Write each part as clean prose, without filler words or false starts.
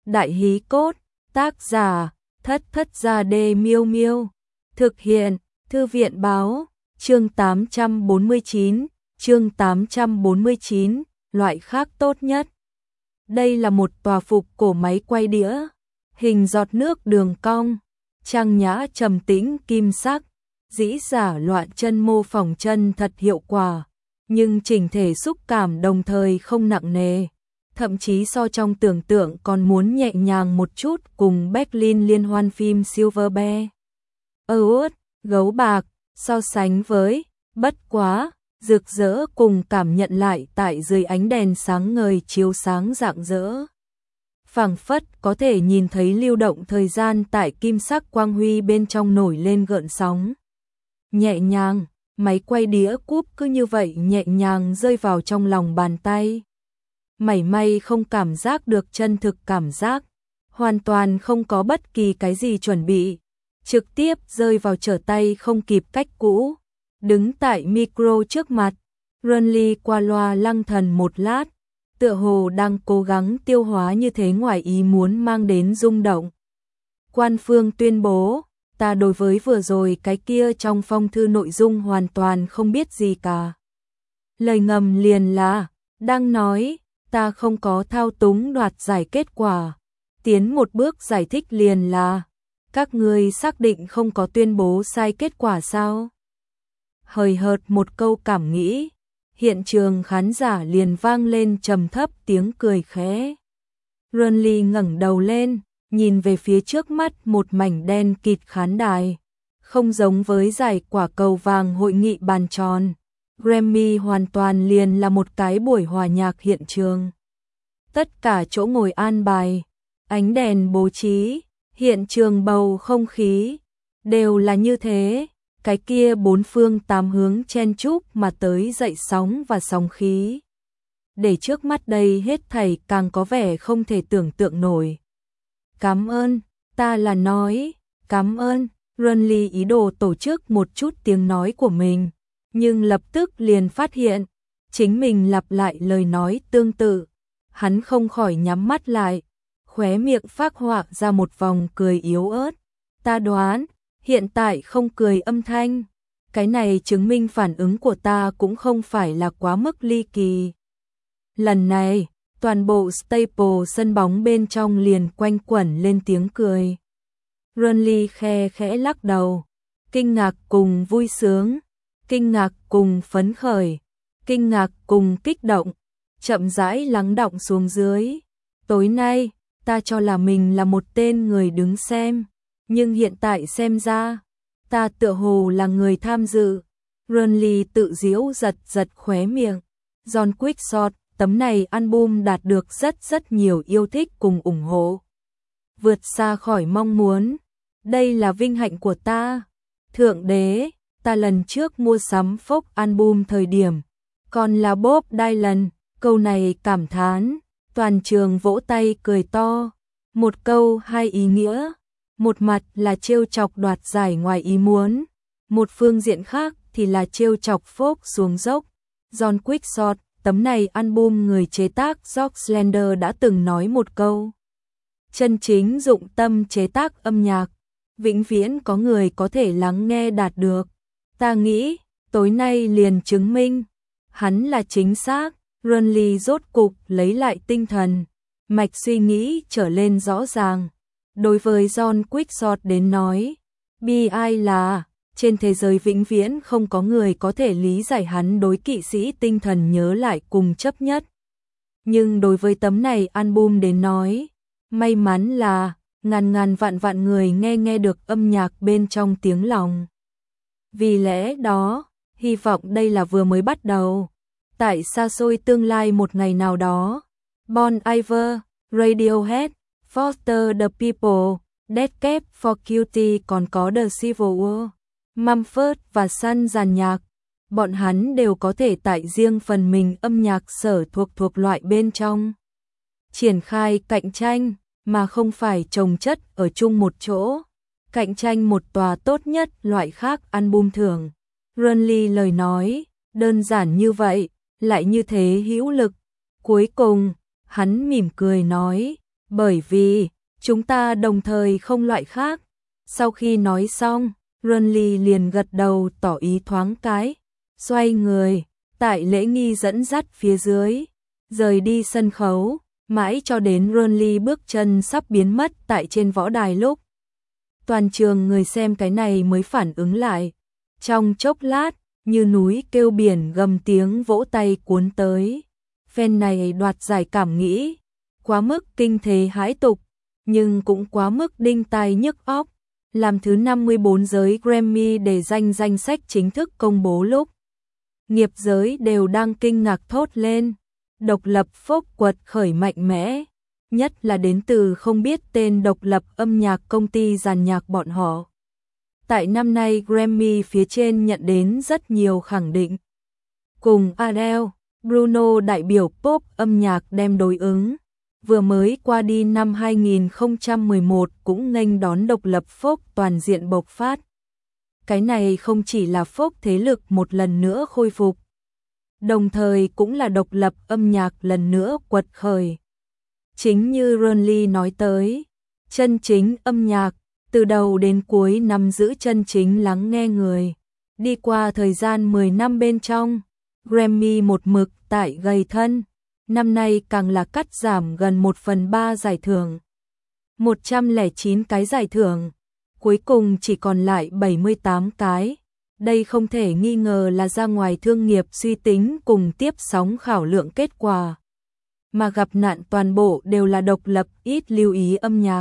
Đại hí cốt, tác giả, Thất Thất Gia Đê Miêu Miêu. Thực hiện, Thư viện báo, chương 849, chương 849, loại khác tốt nhất. Đây là một tòa phục cổ máy quay đĩa, hình giọt nước đường cong, trang nhã trầm tĩnh kim sắc, dĩ giả loạn chân mô phỏng chân thật hiệu quả, nhưng chỉnh thể xúc cảm đồng thời không nặng nề, thậm chí so trong tưởng tượng còn muốn nhẹ nhàng một chút cùng Berlin liên hoan phim Silver Bear Award, gấu bạc, so sánh với, bất quá, rực rỡ cùng cảm nhận lại tại dưới ánh đèn sáng ngời chiếu sáng rạng rỡ. Phảng phất có thể nhìn thấy lưu động thời gian tại kim sắc quang huy bên trong nổi lên gợn sóng. Nhẹ nhàng, máy quay đĩa cúp cứ như vậy nhẹ nhàng rơi vào trong lòng bàn tay. Mảy may không cảm giác được chân thực cảm giác, hoàn toàn không có bất kỳ cái gì chuẩn bị, trực tiếp rơi vào trở tay không kịp cách cũ. Đứng tại micro trước mặt, Runly qua loa lăng thần một lát, tựa hồ đang cố gắng tiêu hóa như thế ngoài ý muốn mang đến rung động. Quan phương tuyên bố, ta đối với vừa rồi cái kia trong phong thư nội dung hoàn toàn không biết gì cả. Lời ngầm liền là, đang nói, ta không có thao túng đoạt giải kết quả. Tiến một bước giải thích liền là, các ngươi xác định không có tuyên bố sai kết quả sao? Hời hợt một câu cảm nghĩ, hiện trường khán giả liền vang lên trầm thấp tiếng cười khẽ. Runly ngẩng đầu lên, nhìn về phía trước mắt một mảnh đen kịt khán đài, không giống với giải quả cầu vàng hội nghị bàn tròn. Grammy hoàn toàn liền là một cái buổi hòa nhạc hiện trường. Tất cả chỗ ngồi an bài, ánh đèn bố trí, hiện trường bầu không khí, đều là như thế. Cái kia bốn phương tám hướng chen chúc mà tới dậy sóng và sóng khí. Để trước mắt đây hết thảy càng có vẻ không thể tưởng tượng nổi. Cảm ơn, ta là nói, cảm ơn. Runly ý đồ tổ chức một chút tiếng nói của mình, nhưng lập tức liền phát hiện, chính mình lặp lại lời nói tương tự. Hắn không khỏi nhắm mắt lại, khóe miệng phác họa ra một vòng cười yếu ớt. Ta đoán, hiện tại không cười âm thanh. Cái này chứng minh phản ứng của ta cũng không phải là quá mức ly kỳ. Lần này, toàn bộ Staple sân bóng bên trong liền quanh quẩn lên tiếng cười. Runly khe khẽ lắc đầu, kinh ngạc cùng vui sướng, kinh ngạc cùng phấn khởi, kinh ngạc cùng kích động, chậm rãi lắng đọng xuống dưới. Tối nay, ta cho là mình là một tên người đứng xem, nhưng hiện tại xem ra, ta tựa hồ là người tham dự. Runly tự giễu giật giật khóe miệng. John Quickshot, tấm này album đạt được rất nhiều yêu thích cùng ủng hộ. Vượt xa khỏi mong muốn. Đây là vinh hạnh của ta. Thượng đế, ta lần trước mua sắm folk album thời điểm, còn là Bob Dylan. Câu này cảm thán, toàn trường vỗ tay cười to. Một câu hai ý nghĩa. Một mặt là trêu chọc đoạt giải ngoài ý muốn, một phương diện khác thì là trêu chọc folk xuống dốc. John Quickshot, tấm này album người chế tác George Slender đã từng nói một câu. Chân chính dụng tâm chế tác âm nhạc, vĩnh viễn có người có thể lắng nghe đạt được. Ta nghĩ, tối nay liền chứng minh, hắn là chính xác. Runly rốt cục lấy lại tinh thần, mạch suy nghĩ trở lên rõ ràng. Đối với John Quickshot đến nói, bi ai là, trên thế giới vĩnh viễn không có người có thể lý giải hắn đối kỵ sĩ tinh thần nhớ lại cùng chấp nhất. Nhưng đối với tấm này album đến nói, may mắn là, ngàn vạn người nghe được âm nhạc bên trong tiếng lòng. Vì lẽ đó, hy vọng đây là vừa mới bắt đầu. Tại xa xôi tương lai một ngày nào đó, Bon Iver, Radiohead, Foster the People, Dead Cab for Cutie còn có The Civil War, Mumford và Sons dàn nhạc, bọn hắn đều có thể tại riêng phần mình âm nhạc sở thuộc loại bên trong. Triển khai cạnh tranh, mà không phải chồng chất ở chung một chỗ. Cạnh tranh một tòa tốt nhất loại khác album thưởng. Runly lời nói, đơn giản như vậy, lại như thế hữu lực. Cuối cùng, hắn mỉm cười nói, Bởi vì, chúng ta đồng thời không loại khác. Sau khi nói xong, Renly liền gật đầu tỏ ý thoáng cái, xoay người, tại lễ nghi dẫn dắt phía dưới, rời đi sân khấu, mãi cho đến Renly bước chân sắp biến mất tại trên võ đài lúc. Toàn trường người xem cái này mới phản ứng lại. Trong chốc lát, như núi kêu biển gầm tiếng vỗ tay cuốn tới. Fan này đoạt giải cảm nghĩ, quá mức kinh thế hãi tục, nhưng cũng quá mức đinh tai nhức óc. Làm thứ 54 giới Grammy để danh sách chính thức công bố lúc, nghiệp giới đều đang kinh ngạc thốt lên. Độc lập folk quật khởi mạnh mẽ, nhất là đến từ không biết tên độc lập âm nhạc công ty dàn nhạc bọn họ. Tại năm nay Grammy phía trên nhận đến rất nhiều khẳng định. Cùng Adele, Bruno đại biểu pop âm nhạc đem đối ứng. Vừa mới qua đi năm 2011 cũng nghênh đón độc lập folk toàn diện bộc phát. Cái này không chỉ là folk thế lực một lần nữa khôi phục, đồng thời cũng là độc lập âm nhạc lần nữa quật khởi. Chính như Renly nói tới, chân chính âm nhạc, từ đầu đến cuối nắm giữ chân chính lắng nghe người. Đi qua thời gian 10 năm bên trong, Grammy một mực tại gầy thân, năm nay càng là cắt giảm gần 1/3 giải thưởng. 109 cái giải thưởng, cuối cùng chỉ còn lại 78 cái. Đây không thể nghi ngờ là ra ngoài thương nghiệp suy tính cùng tiếp sóng khảo lượng kết quả. Mà gặp nạn toàn bộ đều là độc lập ít lưu ý âm nhạc.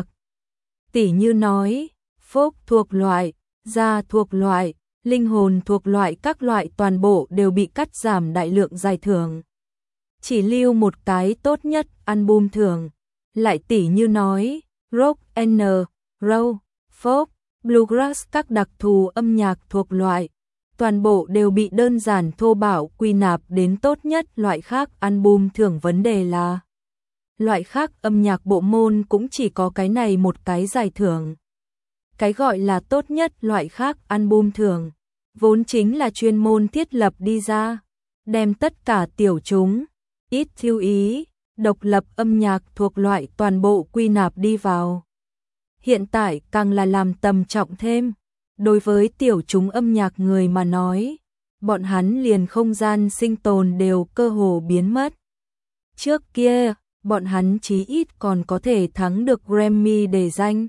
Tỉ như nói, folk thuộc loại, jazz thuộc loại, linh hồn thuộc loại các loại toàn bộ đều bị cắt giảm đại lượng giải thưởng. Chỉ lưu một cái tốt nhất album thưởng. Lại tỉ như nói, rock and roll, folk, bluegrass các đặc thù âm nhạc thuộc loại, toàn bộ đều bị đơn giản thô bạo quy nạp đến tốt nhất loại khác album thưởng. Vấn đề là loại khác âm nhạc bộ môn cũng chỉ có cái này một cái giải thưởng. Cái gọi là tốt nhất loại khác album thưởng, vốn chính là chuyên môn thiết lập đi ra, đem tất cả tiểu chúng, ít lưu ý, độc lập âm nhạc thuộc loại toàn bộ quy nạp đi vào. Hiện tại càng là làm tầm trọng thêm, đối với tiểu chúng âm nhạc người mà nói, bọn hắn liền không gian sinh tồn đều cơ hồ biến mất. Trước kia, bọn hắn chí ít còn có thể thắng được Grammy để danh.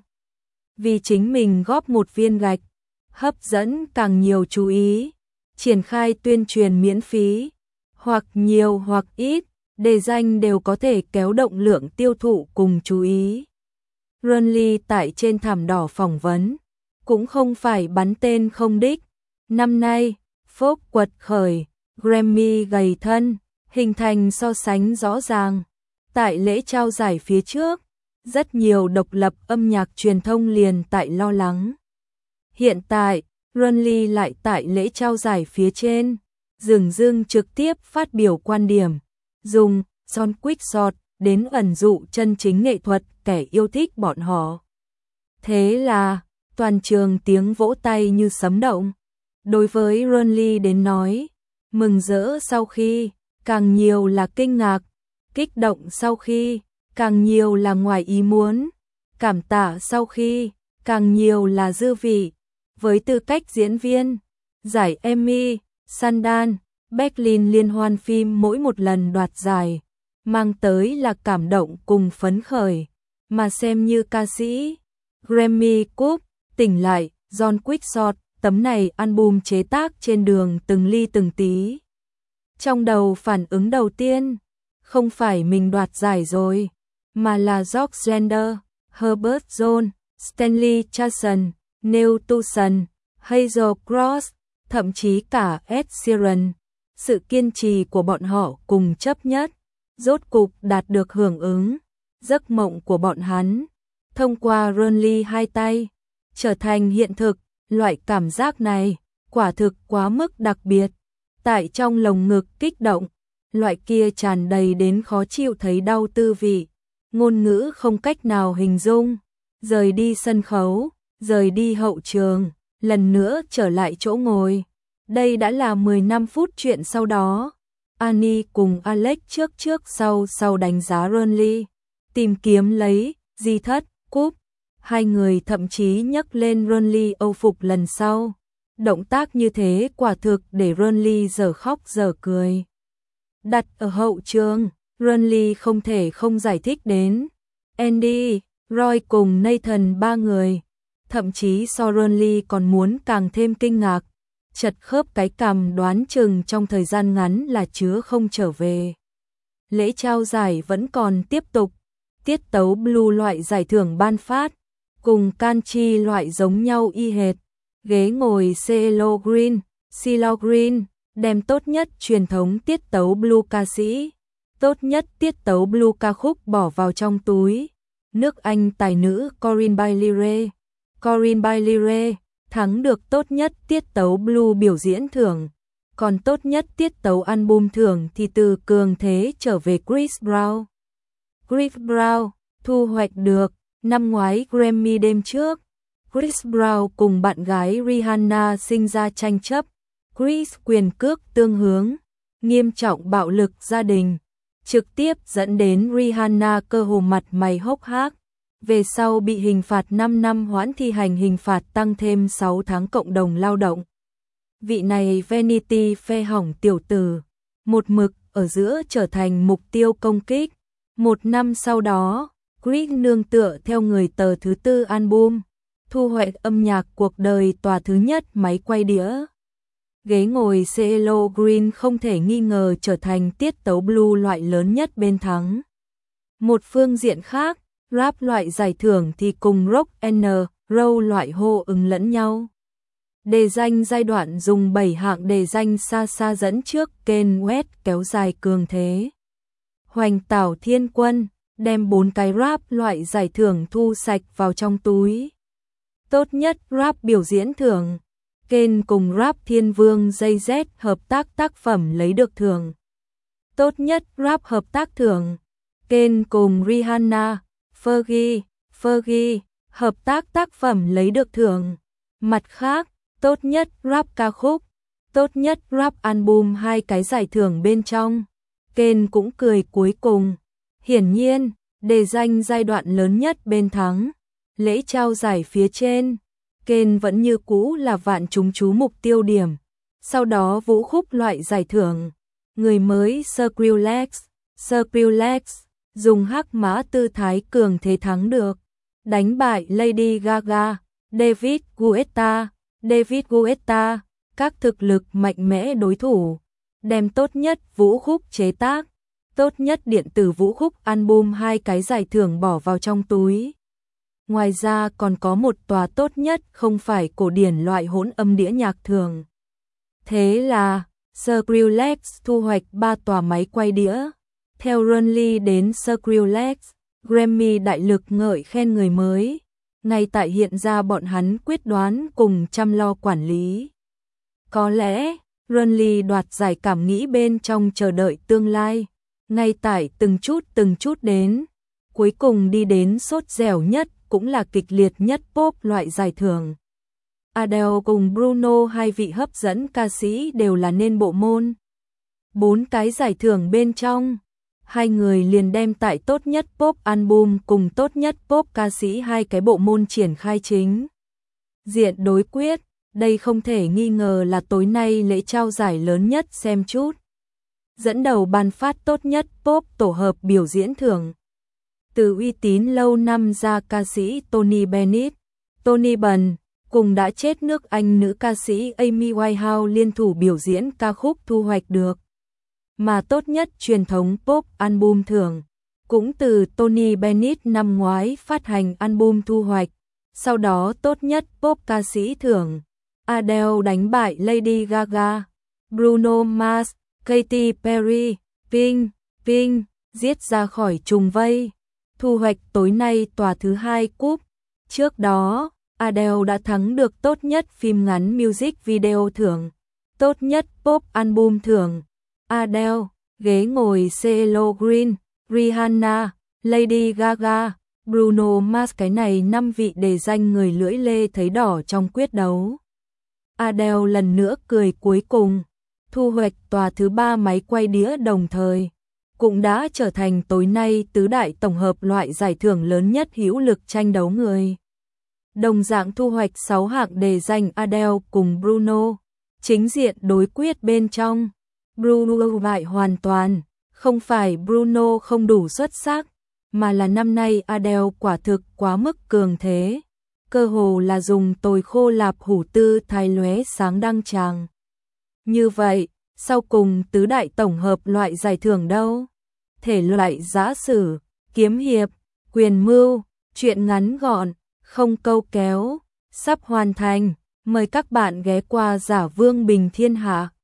Vì chính mình góp một viên gạch, hấp dẫn càng nhiều chú ý, triển khai tuyên truyền miễn phí, hoặc nhiều hoặc ít, đề danh đều có thể kéo động lượng tiêu thụ cùng chú ý. Renly tại trên thảm đỏ phỏng vấn, cũng không phải bắn tên không đích. Năm nay, folk quật khởi, Grammy gầy thân, hình thành so sánh rõ ràng. Tại lễ trao giải phía trước, rất nhiều độc lập âm nhạc truyền thông liền tại lo lắng. Hiện tại, Renly lại tại lễ trao giải phía trên, dường dưng trực tiếp phát biểu quan điểm, dùng John Quickshot đến ẩn dụ chân chính nghệ thuật kẻ yêu thích bọn họ. Thế là, toàn trường tiếng vỗ tay như sấm động. Đối với Renly đến nói, mừng rỡ sau khi, càng nhiều là kinh ngạc, kích động sau khi, càng nhiều là ngoài ý muốn, cảm tạ sau khi, càng nhiều là dư vị. Với tư cách diễn viên, giải Emmy, Sundance, Berlin liên hoan phim mỗi một lần đoạt giải, mang tới là cảm động cùng phấn khởi, mà xem như ca sĩ. Grammy Cup, tỉnh lại, John Quickshot, tấm này album chế tác trên đường từng ly từng tí. Trong đầu phản ứng đầu tiên, không phải mình đoạt giải rồi, mà là George Gender, Herbert Jones, Stanley Charlson, Neil Tucson, Hazel Cross, thậm chí cả Ed Sheeran. Sự kiên trì của bọn họ cùng chấp nhất, rốt cục đạt được hưởng ứng. Giấc mộng của bọn hắn, thông qua Renly hai tay, trở thành hiện thực. Loại cảm giác này, quả thực quá mức đặc biệt. Tại trong lồng ngực kích động, loại kia tràn đầy đến khó chịu thấy đau tư vị, ngôn ngữ không cách nào hình dung. Rời đi sân khấu, rời đi hậu trường, lần nữa trở lại chỗ ngồi. Đây đã là 15 phút chuyện sau đó. Annie cùng Alex trước sau đánh giá Renly. tìm kiếm lấy di thất, cúp. Hai người thậm chí nhấc lên Ronly Âu phục lần sau. Động tác như thế quả thực để Ronly giờ khóc giờ cười. Đặt ở hậu trường, Ronly không thể không giải thích đến Andy, Roy cùng Nathan ba người. Thậm chí so Ronly còn muốn càng thêm kinh ngạc. Chật khớp cái cằm đoán chừng trong thời gian ngắn là chứa không trở về. Lễ trao giải vẫn còn tiếp tục. Tiết tấu Blue loại giải thưởng ban phát, cùng Canchi loại giống nhau y hệt. Ghế ngồi CeeLo Green, đem tốt nhất truyền thống tiết tấu Blue ca sĩ, tốt nhất tiết tấu Blue ca khúc bỏ vào trong túi. Nước Anh tài nữ Corinne Bailey thắng được tốt nhất tiết tấu Blue biểu diễn thưởng, còn tốt nhất tiết tấu album thưởng thì từ cường thế trở về Chris Brown. Chris Brown thu hoạch được năm ngoái Grammy đêm trước. Chris Brown cùng bạn gái Rihanna sinh ra tranh chấp. Chris quyền cước tương hướng, nghiêm trọng bạo lực gia đình, trực tiếp dẫn đến Rihanna cơ hồ mặt mày hốc hác. Về sau bị hình phạt 5 năm hoãn thi hành hình phạt tăng thêm 6 tháng cộng đồng lao động. Vị này Vanity Fair hỏng tiểu tử, một mực ở giữa trở thành mục tiêu công kích. Một năm sau đó, Chris nương tựa theo người tờ thứ tư album, thu hoạch âm nhạc cuộc đời tòa thứ nhất máy quay đĩa. Ghế ngồi CeeLo Green không thể nghi ngờ trở thành tiết tấu Blue loại lớn nhất bên thắng. Một phương diện khác, rap loại giải thưởng thì cùng rock and roll loại hô ứng lẫn nhau. Đề danh giai đoạn dùng 7 hạng đề danh xa xa dẫn trước Kanye West kéo dài cường thế. Hoành Tảo Thiên Quân đem 4 cái rap loại giải thưởng thu sạch vào trong túi. Tốt nhất rap biểu diễn thưởng, Kane cùng rap Thiên Vương Jay-Z hợp tác tác phẩm lấy được thưởng. Tốt nhất rap hợp tác thưởng, Kane cùng Rihanna, Fergie hợp tác tác phẩm lấy được thưởng. Mặt khác, tốt nhất rap ca khúc, tốt nhất rap album hai cái giải thưởng bên trong. Kane cũng cười cuối cùng. Hiển nhiên, đề danh giai đoạn lớn nhất bên thắng. Lễ trao giải phía trên, Kane vẫn như cũ là vạn chúng chú mục tiêu điểm. Sau đó vũ khúc loại giải thưởng, người mới Skrillex dùng hắc mã tư thái cường thế thắng được, đánh bại Lady Gaga, David Guetta, các thực lực mạnh mẽ đối thủ, đem tốt nhất vũ khúc chế tác, tốt nhất điện tử vũ khúc album hai cái giải thưởng bỏ vào trong túi. Ngoài ra còn có một tòa tốt nhất không phải cổ điển loại hỗn âm đĩa nhạc thường. Thế là Skrillex thu hoạch 3 tòa máy quay đĩa. Theo Ronly đến Skrillex, Grammy đại lực ngợi khen người mới. Ngay tại hiện ra bọn hắn quyết đoán cùng chăm lo quản lý. Có lẽ Ronly đoạt giải cảm nghĩ bên trong chờ đợi tương lai. Ngay tại từng chút đến, cuối cùng đi đến sốt dẻo nhất cũng là kịch liệt nhất pop loại giải thưởng. Adele cùng Bruno, hai vị hấp dẫn ca sĩ đều là nên bộ môn. 4 cái giải thưởng bên trong, hai người liền đem tại tốt nhất pop album cùng tốt nhất pop ca sĩ hai cái bộ môn triển khai chính diện đối quyết. Đây không thể nghi ngờ là tối nay lễ trao giải lớn nhất xem chút. Dẫn đầu ban phát tốt nhất pop tổ hợp biểu diễn thưởng. Từ uy tín lâu năm ra ca sĩ Tony Bennett, cùng đã chết nước Anh nữ ca sĩ Amy Winehouse liên thủ biểu diễn ca khúc thu hoạch được. Mà tốt nhất truyền thống pop album thưởng, cũng từ Tony Bennett năm ngoái phát hành album thu hoạch. Sau đó tốt nhất pop ca sĩ thưởng, Adele đánh bại Lady Gaga, Bruno Mars, Katy Perry, Pink, giết ra khỏi trùng vây. Thu hoạch tối nay tòa thứ 2 cúp. Trước đó, Adele đã thắng được tốt nhất phim ngắn music video thưởng, tốt nhất pop album thưởng. Adele, ghế ngồi CeeLo Green, Rihanna, Lady Gaga, Bruno Mars, cái này 5 vị đề danh người lưỡi lê thấy đỏ trong quyết đấu. Adele lần nữa cười cuối cùng, thu hoạch tòa thứ 3 máy quay đĩa đồng thời. cũng đã trở thành tối nay tứ đại tổng hợp loại giải thưởng lớn nhất hữu lực tranh đấu người. Đồng dạng thu hoạch 6 hạng đề danh Adele cùng Bruno, chính diện đối quyết bên trong. Bruno bại hoàn toàn, không phải Bruno không đủ xuất sắc, mà là năm nay Adele quả thực quá mức cường thế, cơ hồ là dùng tồi khô lạp hủ tư thái lóe sáng đăng tràng. Như vậy, sau cùng tứ đại tổng hợp loại giải thưởng đâu? Thể loại giã sử, kiếm hiệp, quyền mưu, truyện ngắn gọn, không câu kéo, sắp hoàn thành, mời các bạn ghé qua Giả Vương Bình Thiên Hạ.